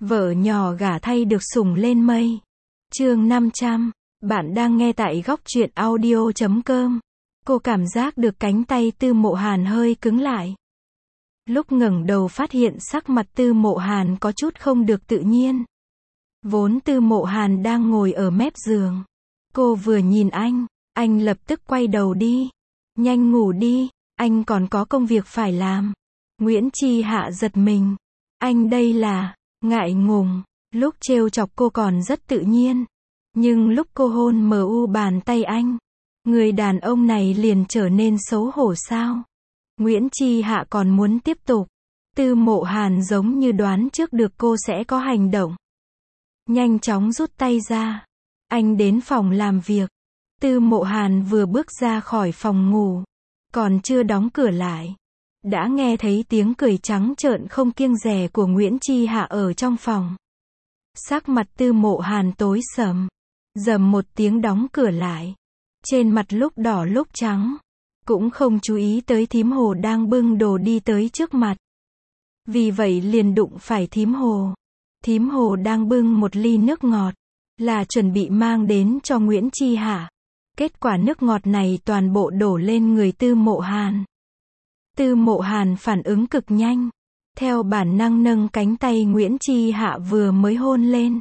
Vợ nhỏ gả thay được sủng lên mây. Chương 500. Bạn đang nghe tại góc truyện audio.com. Cô cảm giác được cánh tay Tư Mộ Hàn hơi cứng lại. Lúc ngẩng đầu phát hiện sắc mặt Tư Mộ Hàn có chút không được tự nhiên. Vốn Tư Mộ Hàn đang ngồi ở mép giường. Cô vừa nhìn anh lập tức quay đầu đi. Nhanh ngủ đi, anh còn có công việc phải làm. Nguyễn Chi Hạ giật mình. Anh đây là ngại ngùng. Lúc trêu chọc cô còn rất tự nhiên. Nhưng lúc cô hôn bàn tay anh, người đàn ông này liền trở nên xấu hổ sao? Nguyễn Chi Hạ còn muốn tiếp tục. Tư Mộ Hàn giống như đoán trước được cô sẽ có hành động. Nhanh chóng rút tay ra. Anh đến phòng làm việc. Tư Mộ Hàn vừa bước ra khỏi phòng ngủ, còn chưa đóng cửa lại, đã nghe thấy tiếng cười trắng trợn không kiêng dè của Nguyễn Chi Hạ ở trong phòng. Sắc mặt Tư Mộ Hàn tối sầm. Rầm một tiếng đóng cửa lại. Trên mặt lúc đỏ lúc trắng. Cũng không chú ý tới thím Hồ đang bưng đồ đi tới trước mặt. Vì vậy liền đụng phải thím Hồ. Thím Hồ đang bưng một ly nước ngọt, là chuẩn bị mang đến cho Nguyễn Chi Hạ. Kết quả nước ngọt này toàn bộ đổ lên người Tư Mộ Hàn. Tư Mộ Hàn phản ứng cực nhanh. Theo bản năng nâng cánh tay Nguyễn Chi Hạ vừa mới hôn lên.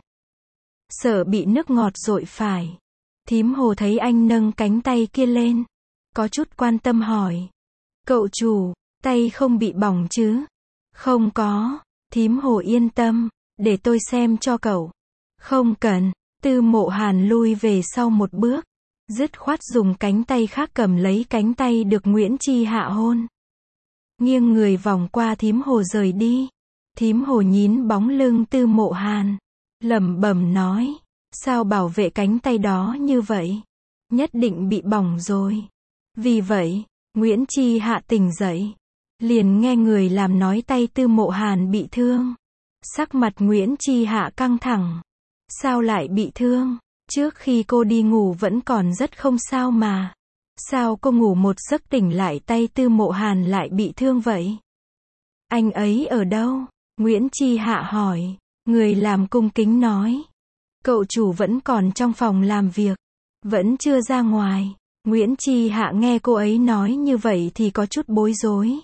Sợ bị nước ngọt dội phải. Thím Hồ thấy anh nâng cánh tay kia lên, có chút quan tâm hỏi. Cậu chủ, tay không bị bỏng chứ? Không có. Thím Hồ yên tâm, để tôi xem cho cậu. Không cần. Tư Mộ Hàn lui về sau một bước. Dứt khoát dùng cánh tay khác cầm lấy cánh tay được Nguyễn Chi Hạ hôn. Nghiêng người vòng qua thím Hồ rời đi. Thím Hồ nhín bóng lưng Tư Mộ Hàn, lẩm bẩm nói. Sao bảo vệ cánh tay đó như vậy? Nhất định bị bỏng rồi. Vì vậy, Nguyễn Chi Hạ tỉnh dậy. Liền nghe người làm nói tay Tư Mộ Hàn bị thương. Sắc mặt Nguyễn Chi Hạ căng thẳng. Sao lại bị thương? Trước khi cô đi ngủ vẫn còn rất không sao mà. Sao cô ngủ một giấc tỉnh lại tay Tư Mộ Hàn lại bị thương vậy? Anh ấy ở đâu? Nguyễn Chi Hạ hỏi. Người làm cung kính nói. Cậu chủ vẫn còn trong phòng làm việc. Vẫn chưa ra ngoài. Nguyễn Chi Hạ nghe cô ấy nói như vậy thì có chút bối rối.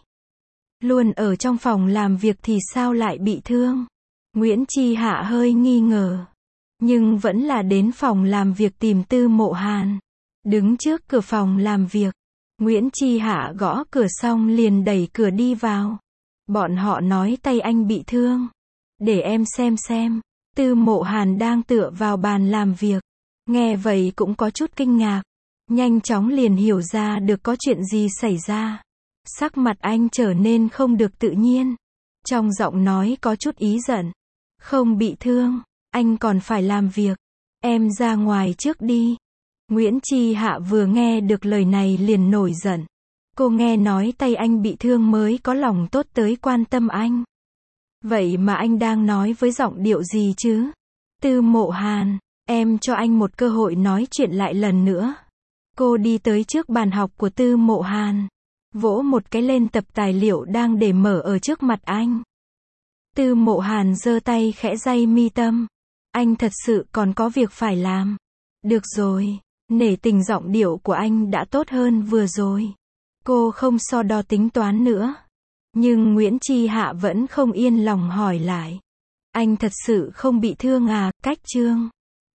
Luôn ở trong phòng làm việc thì sao lại bị thương? Nguyễn Chi Hạ hơi nghi ngờ. Nhưng vẫn là đến phòng làm việc tìm Tư Mộ Hàn. Đứng trước cửa phòng làm việc. Nguyễn Chi Hạ gõ cửa xong liền đẩy cửa đi vào. Bọn họ nói tay anh bị thương. Để em xem. Tư Mộ Hàn đang tựa vào bàn làm việc. Nghe vậy cũng có chút kinh ngạc. Nhanh chóng liền hiểu ra được có chuyện gì xảy ra. Sắc mặt anh trở nên không được tự nhiên. Trong giọng nói có chút ý giận. Không bị thương, anh còn phải làm việc. Em ra ngoài trước đi. Nguyễn Chi Hạ vừa nghe được lời này liền nổi giận. Cô nghe nói tay anh bị thương mới có lòng tốt tới quan tâm anh. Vậy mà anh đang nói với giọng điệu gì chứ? Tư Mộ Hàn, em cho anh một cơ hội nói chuyện lại lần nữa. Cô đi tới trước bàn học của Tư Mộ Hàn. Vỗ một cái lên tập tài liệu đang để mở ở trước mặt anh. Tư Mộ Hàn giơ tay khẽ day mi tâm. Anh thật sự còn có việc phải làm. Được rồi, nể tình giọng điệu của anh đã tốt hơn vừa rồi. Cô không so đo tính toán nữa. Nhưng Nguyễn Chi Hạ vẫn không yên lòng hỏi lại. Anh thật sự không bị thương à? Cách Trương